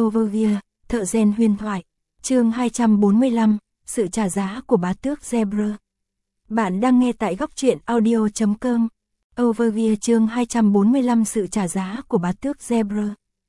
Overview, thợ rèn huyền thoại, chương 245, sự trả giá của bá tước Zebra. Bạn đang nghe tại góc truyện audio.com. Overview chương 245, sự trả giá của bá tước Zebra.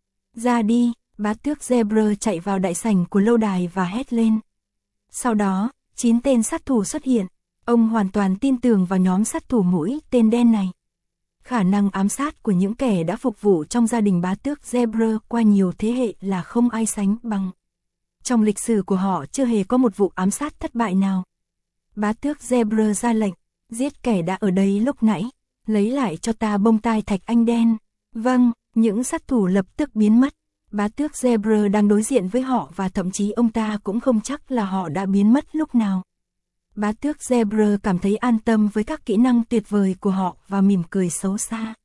Ra đi, bá tước Zebra chạy vào đại sảnh của lâu đài và hét lên. Sau đó, 9 tên sát thủ xuất hiện. Ông hoàn toàn tin tưởng vào nhóm sát thủ mũi tên đen này. Khả năng ám sát của những kẻ đã phục vụ trong gia đình bá tước Zebra qua nhiều thế hệ là không ai sánh bằng. Trong lịch sử của họ chưa hề có một vụ ám sát thất bại nào. Bá tước Zebra ra lệnh, giết kẻ đã ở đây lúc nãy, lấy lại cho ta bông tai thạch anh đen. Vâng, những sát thủ lập tức biến mất. Bá tước Zebra đang đối diện với họ và thậm chí ông ta cũng không chắc là họ đã biến mất lúc nào. Bá tước Zebra cảm thấy an tâm với các kỹ năng tuyệt vời của họ và mỉm cười xấu xa.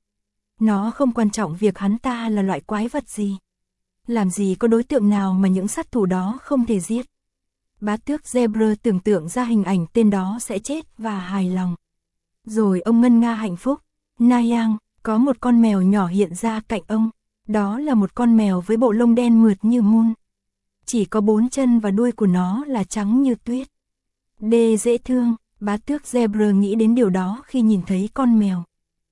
Nó không quan trọng việc hắn ta là loại quái vật gì. Làm gì có đối tượng nào mà những sát thủ đó không thể giết. Bá tước Zebra tưởng tượng ra hình ảnh tên đó sẽ chết và hài lòng. Rồi ông ngân nga hạnh phúc. Nayang, có một con mèo nhỏ hiện ra cạnh ông. Đó là một con mèo với bộ lông đen mượt như mun. Chỉ có 4 chân và đuôi của nó là trắng như tuyết. Đê dễ thương, bá tước Zebra nghĩ đến điều đó khi nhìn thấy con mèo.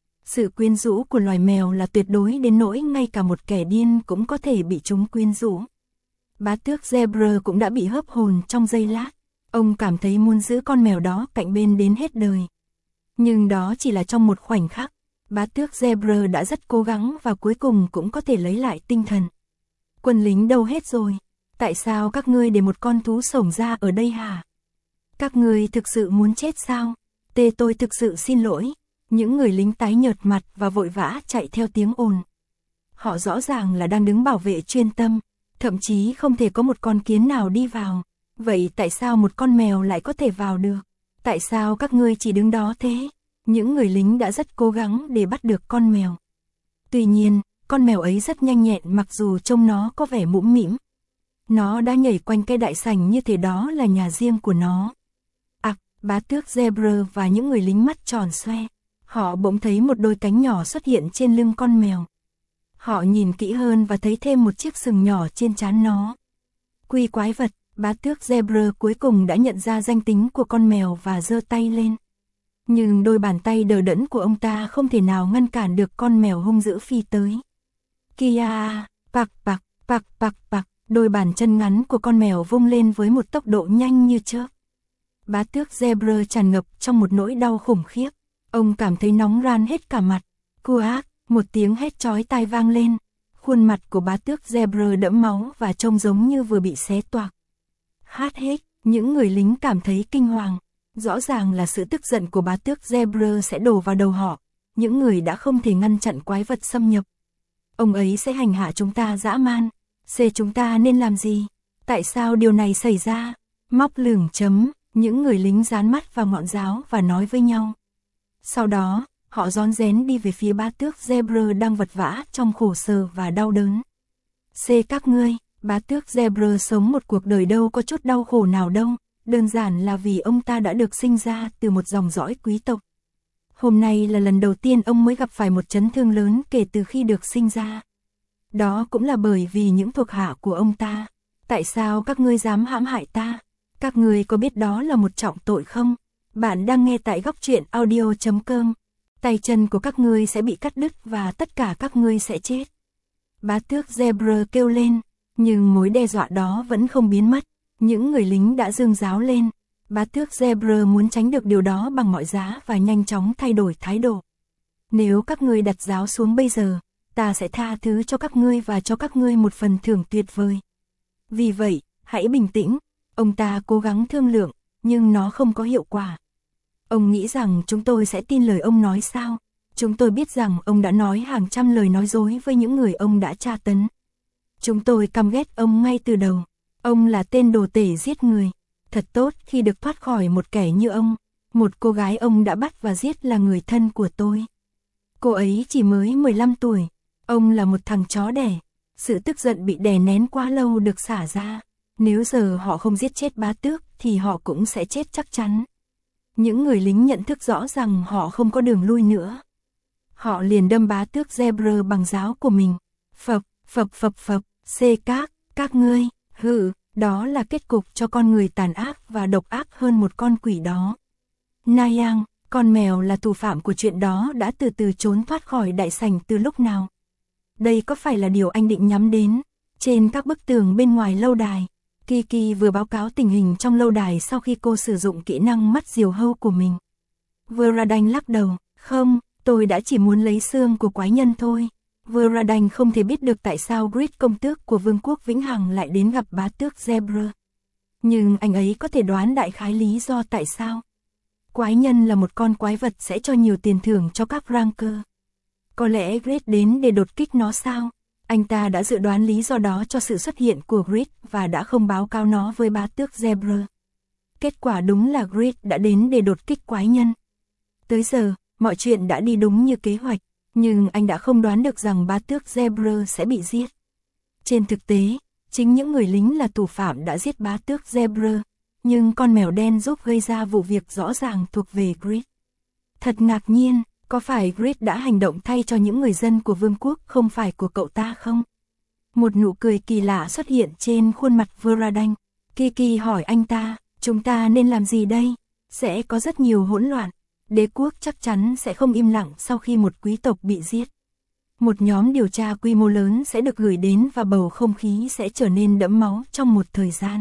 Sự quyến rũ của loài mèo là tuyệt đối đến nỗi ngay cả một kẻ điên cũng có thể bị chúng quyến rũ. Bá tước Zebra cũng đã bị hớp hồn trong giây lát. Ông cảm thấy muốn giữ con mèo đó cạnh bên đến hết đời. Nhưng đó chỉ là trong một khoảnh khắc. Bá tước Zebra đã rất cố gắng và cuối cùng cũng có thể lấy lại tinh thần. Quân lính đâu hết rồi? Tại sao các ngươi để một con thú sổng ra ở đây hả? Các ngươi thực sự muốn chết sao? Tôi thực sự xin lỗi. Những người lính tái nhợt mặt và vội vã chạy theo tiếng ồn. Họ rõ ràng là đang đứng bảo vệ chuyên tâm, thậm chí không thể có một con kiến nào đi vào. Vậy tại sao một con mèo lại có thể vào được? Tại sao các ngươi chỉ đứng đó thế? Những người lính đã rất cố gắng để bắt được con mèo. Tuy nhiên, con mèo ấy rất nhanh nhẹn mặc dù trông nó có vẻ mũm mĩm. Nó đã nhảy quanh cái đại sảnh như thể đó là nhà riêng của nó. Bá tước Zebra và những người lính mắt tròn xoe. Họ bỗng thấy một đôi cánh nhỏ xuất hiện trên lưng con mèo. Họ nhìn kỹ hơn và thấy thêm một chiếc sừng nhỏ trên trán nó. Quy quái vật, bá tước Zebra cuối cùng đã nhận ra danh tính của con mèo và giơ tay lên. Nhưng đôi bàn tay đờ đẫn của ông ta không thể nào ngăn cản được con mèo hung dữ phi tới. Kia, pạc pạc, pạc pạc pạc, đôi bàn chân ngắn của con mèo vung lên với một tốc độ nhanh như chớp. Bá tước Zebra tràn ngập trong một nỗi đau khủng khiếp. Ông cảm thấy nóng ran hết cả mặt. Cuác, một tiếng hét chói tai vang lên. Khuôn mặt của bá tước Zebra đẫm máu và trông giống như vừa bị xé toạc. Hát hết, những người lính cảm thấy kinh hoàng. Rõ ràng là sự tức giận của bá tước Zebra sẽ đổ vào đầu họ. Những người đã không thể ngăn chặn quái vật xâm nhập. Ông ấy sẽ hành hạ chúng ta dã man. Chúng ta nên làm gì? Tại sao điều này xảy ra? Móc lửng chấm. Những người lính dán mắt vào ngọn giáo và nói với nhau. Sau đó, họ rón rén đi về phía bá tước Zebra đang vật vã trong khổ sở và đau đớn. Các ngươi, bá tước Zebra sống một cuộc đời đâu có chút đau khổ nào đâu, đơn giản là vì ông ta đã được sinh ra từ một dòng dõi quý tộc. Hôm nay là lần đầu tiên ông mới gặp phải một chấn thương lớn kể từ khi được sinh ra. Đó cũng là bởi vì những thuộc hạ của ông ta. Tại sao các ngươi dám hãm hại ta? Các người có biết đó là một trọng tội không? Bạn đang nghe tại góc truyện audio.com. Tay chân của các ngươi sẽ bị cắt đứt và tất cả các ngươi sẽ chết. Bá tước Zebra kêu lên, nhưng mối đe dọa đó vẫn không biến mất. Những người lính đã giương giáo lên. Bá tước Zebra muốn tránh được điều đó bằng mọi giá và nhanh chóng thay đổi thái độ. Nếu các ngươi đặt giáo xuống bây giờ, ta sẽ tha thứ cho các ngươi và cho các ngươi một phần thưởng tuyệt vời. Vì vậy, hãy bình tĩnh. Ông ta cố gắng thương lượng, nhưng nó không có hiệu quả. Ông nghĩ rằng chúng tôi sẽ tin lời ông nói sao? Chúng tôi biết rằng ông đã nói hàng trăm lời nói dối với những người ông đã tra tấn. Chúng tôi căm ghét ông ngay từ đầu. Ông là tên đồ tể giết người. Thật tốt khi được thoát khỏi một kẻ như ông. Một cô gái ông đã bắt và giết là người thân của tôi. Cô ấy chỉ mới 15 tuổi. Ông là một thằng chó đẻ. Sự tức giận bị đè nén quá lâu được xả ra. Nếu giờ họ không giết chết bá tước thì họ cũng sẽ chết chắc chắn. Những người lính nhận thức rõ rằng họ không có đường lui nữa. Họ liền đâm bá tước Zebra bằng giáo của mình. Phập, phập phập phập, Các ngươi, đó là kết cục cho con người tàn ác và độc ác hơn một con quỷ đó. Nayang, con mèo là thủ phạm của chuyện đó đã từ từ trốn thoát khỏi đại sảnh từ lúc nào? Đây có phải là điều anh định nhắm đến? Trên các bức tường bên ngoài lâu đài, Kiki vừa báo cáo tình hình trong lâu đài sau khi cô sử dụng kỹ năng mắt diều hâu của mình. Verdane lắc đầu, không, tôi đã chỉ muốn lấy xương của quái nhân thôi. Verdane không thể biết được tại sao Grid công tước của Vương quốc Vĩnh Hằng lại đến gặp bá tước Zebra. Nhưng anh ấy có thể đoán đại khái lý do tại sao. Quái nhân là một con quái vật sẽ cho nhiều tiền thưởng cho các ranker. Có lẽ Grid đến để đột kích nó sao? Anh ta đã dự đoán lý do đó cho sự xuất hiện của Grid và đã không báo cáo nó với bá tước Zebra. Kết quả đúng là Grid đã đến để đột kích quái nhân. Tới giờ, mọi chuyện đã đi đúng như kế hoạch, nhưng anh đã không đoán được rằng bá tước Zebra sẽ bị giết. Trên thực tế, chính những người lính là thủ phạm đã giết bá tước Zebra, nhưng con mèo đen giúp gây ra vụ việc rõ ràng thuộc về Grid. Thật ngạc nhiên, có phải Grid đã hành động thay cho những người dân của vương quốc không phải của cậu ta không? Một nụ cười kỳ lạ xuất hiện trên khuôn mặt Verdane. Kiki hỏi anh ta, chúng ta nên làm gì đây? Sẽ có rất nhiều hỗn loạn. Đế quốc chắc chắn sẽ không im lặng sau khi một quý tộc bị giết. Một nhóm điều tra quy mô lớn sẽ được gửi đến và bầu không khí sẽ trở nên đẫm máu trong một thời gian.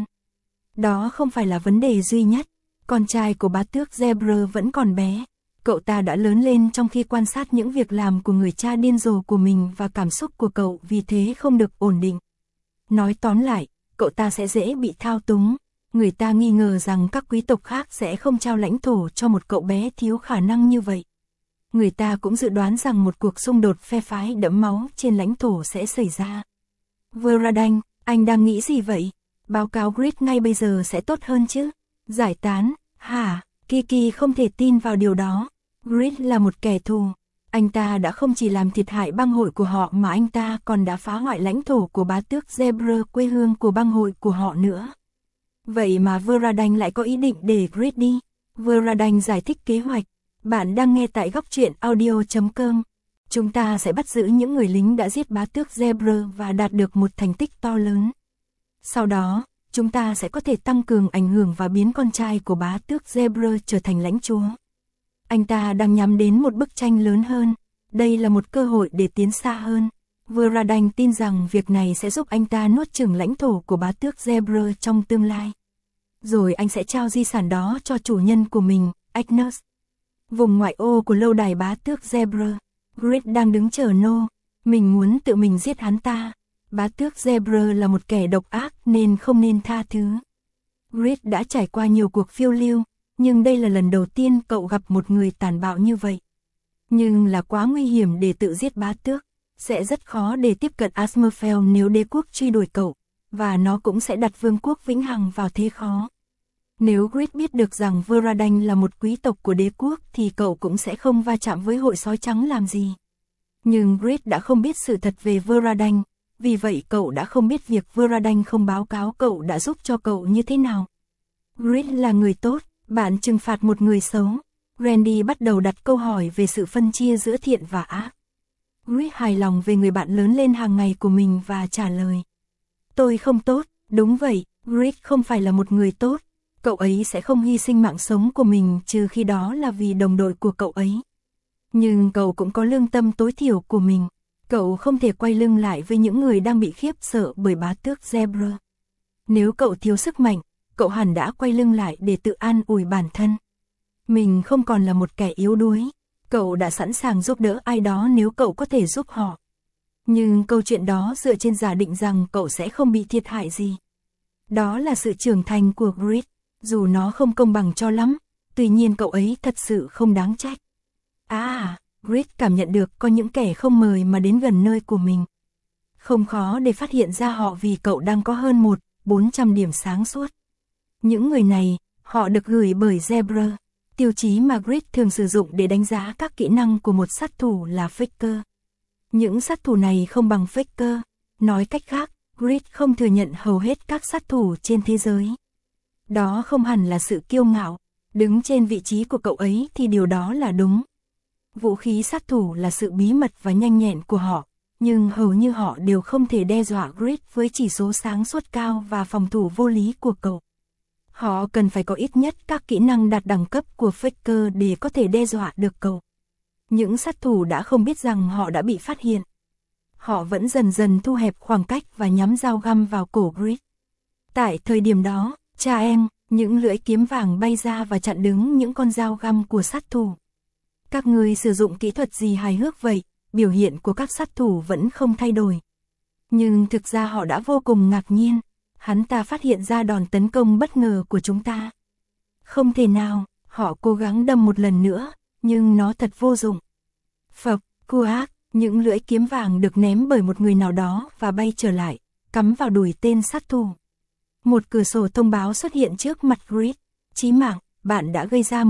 Đó không phải là vấn đề duy nhất. Con trai của bá tước Zebra vẫn còn bé. Cậu ta đã lớn lên trong khi quan sát những việc làm của người cha điên rồ của mình và cảm xúc của cậu vì thế không được ổn định. Nói tóm lại, cậu ta sẽ dễ bị thao túng. Người ta nghi ngờ rằng các quý tộc khác sẽ không trao lãnh thổ cho một cậu bé thiếu khả năng như vậy. Người ta cũng dự đoán rằng một cuộc xung đột phe phái đẫm máu trên lãnh thổ sẽ xảy ra. Verdane, anh đang nghĩ gì vậy? Báo cáo Grid ngay bây giờ sẽ tốt hơn chứ? Giải tán, hả? Kiki không thể tin vào điều đó. Grid là một kẻ thù. Anh ta đã không chỉ làm thiệt hại bang hội của họ mà anh ta còn đã phá hoại lãnh thổ của bá tước Zebra, quê hương của bang hội của họ nữa. Vậy mà Verdane lại có ý định để Grid đi. Verdane giải thích kế hoạch. Bạn đang nghe tại góc truyện audio.com. Chúng ta sẽ bắt giữ những người lính đã giết bá tước Zebra và đạt được một thành tích to lớn. Sau đó, chúng ta sẽ có thể tăng cường ảnh hưởng và biến con trai của bá tước Zebra trở thành lãnh chúa. Anh ta đang nhắm đến một bức tranh lớn hơn. Đây là một cơ hội để tiến xa hơn. Verdane tin rằng việc này sẽ giúp anh ta nuốt chửng lãnh thổ của bá tước Zebra trong tương lai. Rồi anh sẽ trao di sản đó cho chủ nhân của mình, Agnes. Vùng ngoại ô của lâu đài bá tước Zebra. Grid đang đứng chờ nô. Mình muốn tự mình giết hắn ta. Bá tước Zebra là một kẻ độc ác nên không nên tha thứ. Grid đã trải qua nhiều cuộc phiêu lưu, nhưng đây là lần đầu tiên cậu gặp một người tàn bạo như vậy. Nhưng là quá nguy hiểm để tự giết bá tước. Sẽ rất khó để tiếp cận Asmerfell nếu đế quốc truy đuổi cậu, và nó cũng sẽ đặt vương quốc Vĩnh Hằng vào thế khó. Nếu Grid biết được rằng Verdane là một quý tộc của đế quốc thì cậu cũng sẽ không va chạm với hội sói trắng làm gì. Nhưng Grid đã không biết sự thật về Verdane, vì vậy cậu đã không biết việc Verdane không báo cáo cậu đã giúp cho cậu như thế nào. Grid là người tốt, bạn trừng phạt một người xấu. Randy bắt đầu đặt câu hỏi về sự phân chia giữa thiện và ác. Grid hài lòng về người bạn lớn lên hàng ngày của mình và trả lời. Tôi không tốt, đúng vậy, Grid không phải là một người tốt. Cậu ấy sẽ không hy sinh mạng sống của mình trừ khi đó là vì đồng đội của cậu ấy. Nhưng cậu cũng có lương tâm tối thiểu của mình. Cậu không thể quay lưng lại với những người đang bị khiếp sợ bởi bá tước Zebra. Nếu cậu thiếu sức mạnh, cậu hẳn đã quay lưng lại để tự an ủi bản thân. Mình không còn là một kẻ yếu đuối. Cậu đã sẵn sàng giúp đỡ ai đó nếu cậu có thể giúp họ. Nhưng câu chuyện đó dựa trên giả định rằng cậu sẽ không bị thiệt hại gì. Đó là sự trưởng thành của Grid. Dù nó không công bằng cho lắm, tuy nhiên cậu ấy thật sự không đáng trách. Grid cảm nhận được có những kẻ không mời mà đến gần nơi của mình. Không khó để phát hiện ra họ vì cậu đang có hơn 400 điểm sáng suốt. Những người này, họ được gửi bởi Zebra. Tiêu chí mà Grid thường sử dụng để đánh giá các kỹ năng của một sát thủ là Faker. Những sát thủ này không bằng Faker. Nói cách khác, Grid không thừa nhận hầu hết các sát thủ trên thế giới. Đó không hẳn là sự kiêu ngạo. Đứng trên vị trí của cậu ấy thì điều đó là đúng. Vũ khí sát thủ là sự bí mật và nhanh nhẹn của họ, nhưng hầu như họ đều không thể đe dọa Grid với chỉ số sáng suốt cao và phòng thủ vô lý của cậu. Họ cần phải có ít nhất các kỹ năng đạt đẳng cấp của Faker để có thể đe dọa được cậu. Những sát thủ đã không biết rằng họ đã bị phát hiện. Họ vẫn dần dần thu hẹp khoảng cách và nhắm dao găm vào cổ Grid. Tại thời điểm đó, cha em, những lưỡi kiếm vàng bay ra và chặn đứng những con dao găm của sát thủ. Các ngươi sử dụng kỹ thuật gì hài hước vậy? Biểu hiện của các sát thủ vẫn không thay đổi. Nhưng thực ra họ đã vô cùng ngạc nhiên. Hắn ta phát hiện ra đòn tấn công bất ngờ của chúng ta. Không thể nào, họ cố gắng đâm một lần nữa, nhưng nó thật vô dụng. Phập, cuác, những lưỡi kiếm vàng được ném bởi một người nào đó và bay trở lại, cắm vào đùi tên sát thủ. Một cửa sổ thông báo xuất hiện trước mặt Grid. Chí mạng, bạn đã gây ra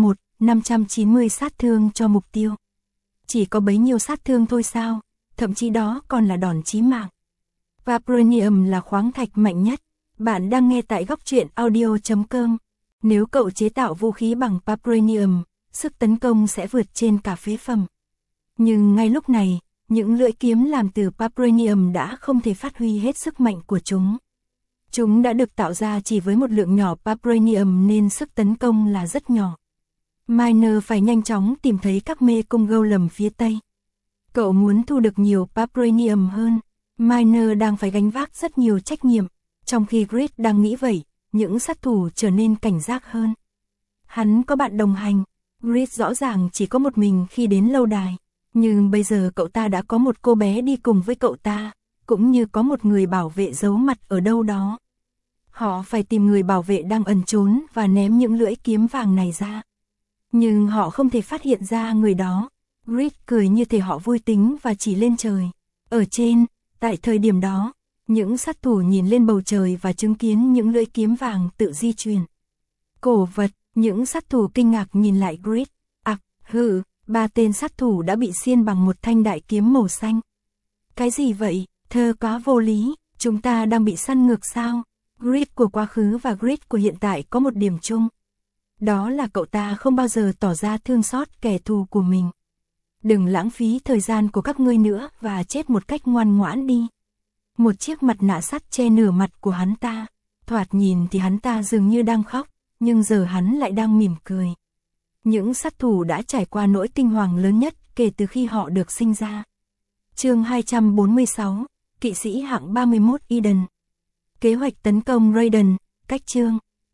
590 sát thương cho mục tiêu. Chỉ có bấy nhiêu sát thương thôi sao, thậm chí đó còn là đòn chí mạng. Vibranium là khoáng thạch mạnh nhất. Bạn đang nghe tại góc truyện audio.com. Nếu cậu chế tạo vũ khí bằng Vibranium, sức tấn công sẽ vượt trên cả phế phẩm. Nhưng ngay lúc này, những lưỡi kiếm làm từ Vibranium đã không thể phát huy hết sức mạnh của chúng. Chúng đã được tạo ra chỉ với một lượng nhỏ Vibranium nên sức tấn công là rất nhỏ. Miner phải nhanh chóng tìm thấy các mê cung golem phía tây. Cậu muốn thu được nhiều Vibranium hơn. Miner đang phải gánh vác rất nhiều trách nhiệm. Trong khi Grid đang nghĩ vậy, những sát thủ trở nên cảnh giác hơn. Hắn có bạn đồng hành. Grid rõ ràng chỉ có một mình khi đến lâu đài. Nhưng bây giờ cậu ta đã có một cô bé đi cùng với cậu ta, cũng như có một người bảo vệ giấu mặt ở đâu đó. Họ phải tìm người bảo vệ đang ẩn trốn và ném những lưỡi kiếm vàng này ra. Nhưng họ không thể phát hiện ra người đó. Grid cười như thể họ vui tính và chỉ lên trời. Ở trên, tại thời điểm đó, những sát thủ nhìn lên bầu trời và chứng kiến những lưỡi kiếm vàng tự di chuyển. Cổ vật, những sát thủ kinh ngạc nhìn lại Grid. Ba tên sát thủ đã bị xiên bằng một thanh đại kiếm màu xanh. Cái gì vậy? Thơ quá vô lý, chúng ta đang bị săn ngược sao? Grid của quá khứ và Grid của hiện tại có một điểm chung. Đó là cậu ta không bao giờ tỏ ra thương xót kẻ thù của mình. Đừng lãng phí thời gian của các ngươi nữa và chết một cách ngoan ngoãn đi. Một chiếc mặt nạ sắt che nửa mặt của hắn ta. Thoạt nhìn thì hắn ta dường như đang khóc, nhưng giờ hắn lại đang mỉm cười. Những sát thủ đã trải qua nỗi kinh hoàng lớn nhất kể từ khi họ được sinh ra. Chương 246, Kỵ sĩ hạng 31 Eden. Kế hoạch tấn công Raiden, cách chương.